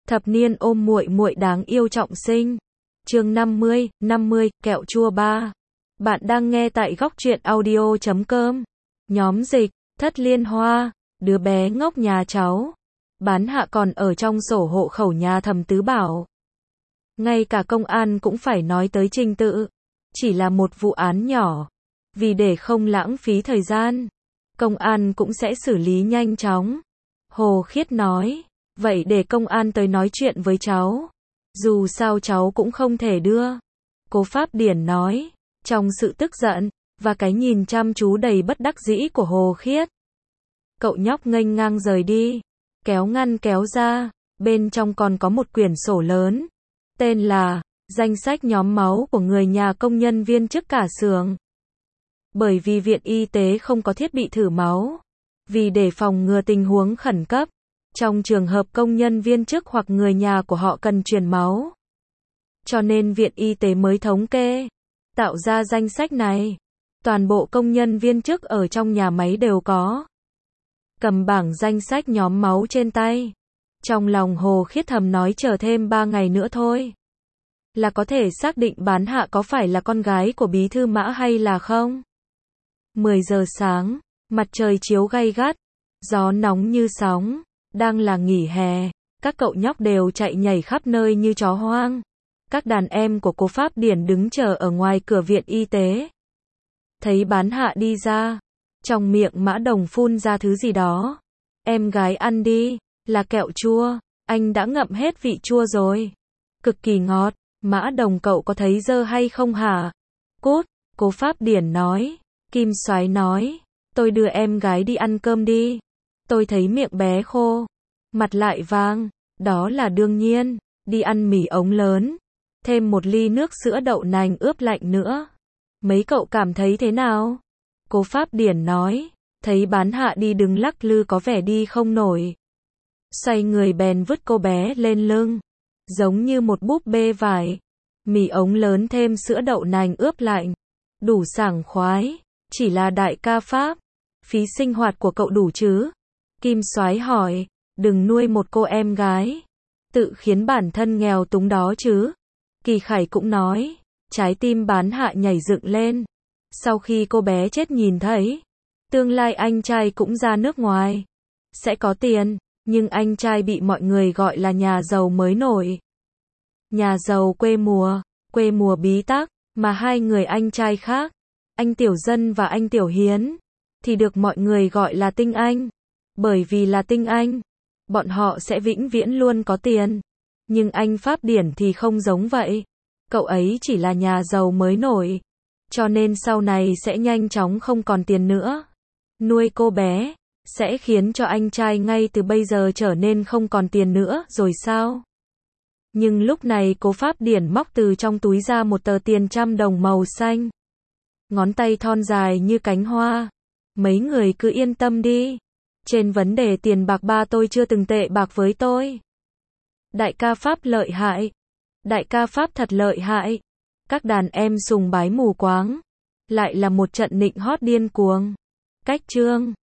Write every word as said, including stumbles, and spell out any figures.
Thập niên ôm muội muội đáng yêu trọng sinh. Chương năm mươi, năm mươi, kẹo chua ba. Bạn đang nghe tại góc truyện audio chấm com. Nhóm dịch, Thất Liên Hoa, đứa bé ngốc nhà cháu. Bán hạ còn ở trong sổ hộ khẩu nhà Thẩm Tứ Bảo. Ngay cả công an cũng phải nói tới trình tự. Chỉ là một vụ án nhỏ. Vì để không lãng phí thời gian, công an cũng sẽ xử lý nhanh chóng. Hồ Khiết nói, vậy để công an tới nói chuyện với cháu. Dù sao cháu cũng không thể đưa. Cố Pháp Điển nói, trong sự tức giận, và cái nhìn chăm chú đầy bất đắc dĩ của Hồ Khiết. Cậu nhóc nghênh ngang rời đi, kéo ngăn kéo ra, bên trong còn có một quyển sổ lớn. Tên là, danh sách nhóm máu của người nhà công nhân viên chức cả xưởng. Bởi vì viện y tế không có thiết bị thử máu. Vì để phòng ngừa tình huống khẩn cấp. Trong trường hợp công nhân viên chức hoặc người nhà của họ cần truyền máu. Cho nên viện y tế mới thống kê, tạo ra danh sách này. Toàn bộ công nhân viên chức ở trong nhà máy đều có. Cầm bảng danh sách nhóm máu trên tay. Trong lòng Hồ Khiết thầm nói chờ thêm ba ngày nữa thôi. Là có thể xác định Bán Hạ có phải là con gái của bí thư Mã hay là không. mười giờ sáng, mặt trời chiếu gay gắt, gió nóng như sóng. Đang là nghỉ hè, các cậu nhóc đều chạy nhảy khắp nơi như chó hoang. Các đàn em của Cố Pháp Điển đứng chờ ở ngoài cửa viện y tế. Thấy Bán Hạ đi ra, trong miệng Mã Đồng phun ra thứ gì đó. Em gái ăn đi, là kẹo chua, anh đã ngậm hết vị chua rồi. Cực kỳ ngọt, Mã Đồng cậu có thấy dơ hay không hả? Cút, Cố Pháp Điển nói. Kim Soái nói, tôi đưa em gái đi ăn cơm đi. Tôi thấy miệng bé khô, mặt lại vàng, đó là đương nhiên, đi ăn mì ống lớn, thêm một ly nước sữa đậu nành ướp lạnh nữa. Mấy cậu cảm thấy thế nào? Cố Pháp Điển nói, thấy Bán Hạ đi đứng lắc lư có vẻ đi không nổi. Xoay người bèn vứt cô bé lên lưng, giống như một búp bê vải. Mì ống lớn thêm sữa đậu nành ướp lạnh, đủ sảng khoái, chỉ là đại ca Pháp, phí sinh hoạt của cậu đủ chứ? Kim Soái hỏi, đừng nuôi một cô em gái, tự khiến bản thân nghèo túng đó chứ. Kỳ Khải cũng nói, trái tim Bán Hạ nhảy dựng lên. Sau khi cô bé chết nhìn thấy, tương lai anh trai cũng ra nước ngoài, sẽ có tiền, nhưng anh trai bị mọi người gọi là nhà giàu mới nổi. Nhà giàu quê mùa, quê mùa bí tắc, mà hai người anh trai khác, anh Tiểu Dân và anh Tiểu Hiến, thì được mọi người gọi là tinh anh. Bởi vì là tinh anh, bọn họ sẽ vĩnh viễn luôn có tiền. Nhưng anh Pháp Điển thì không giống vậy. Cậu ấy chỉ là nhà giàu mới nổi. Cho nên sau này sẽ nhanh chóng không còn tiền nữa. Nuôi cô bé, sẽ khiến cho anh trai ngay từ bây giờ trở nên không còn tiền nữa rồi sao? Nhưng lúc này Cố Pháp Điển móc từ trong túi ra một tờ tiền trăm đồng màu xanh. Ngón tay thon dài như cánh hoa. Mấy người cứ yên tâm đi. Trên vấn đề tiền bạc ba tôi chưa từng tệ bạc với tôi. Đại ca Pháp lợi hại. Đại ca Pháp thật lợi hại. Các đàn em sùng bái mù quáng. Lại là một trận nịnh hót điên cuồng. Cách chương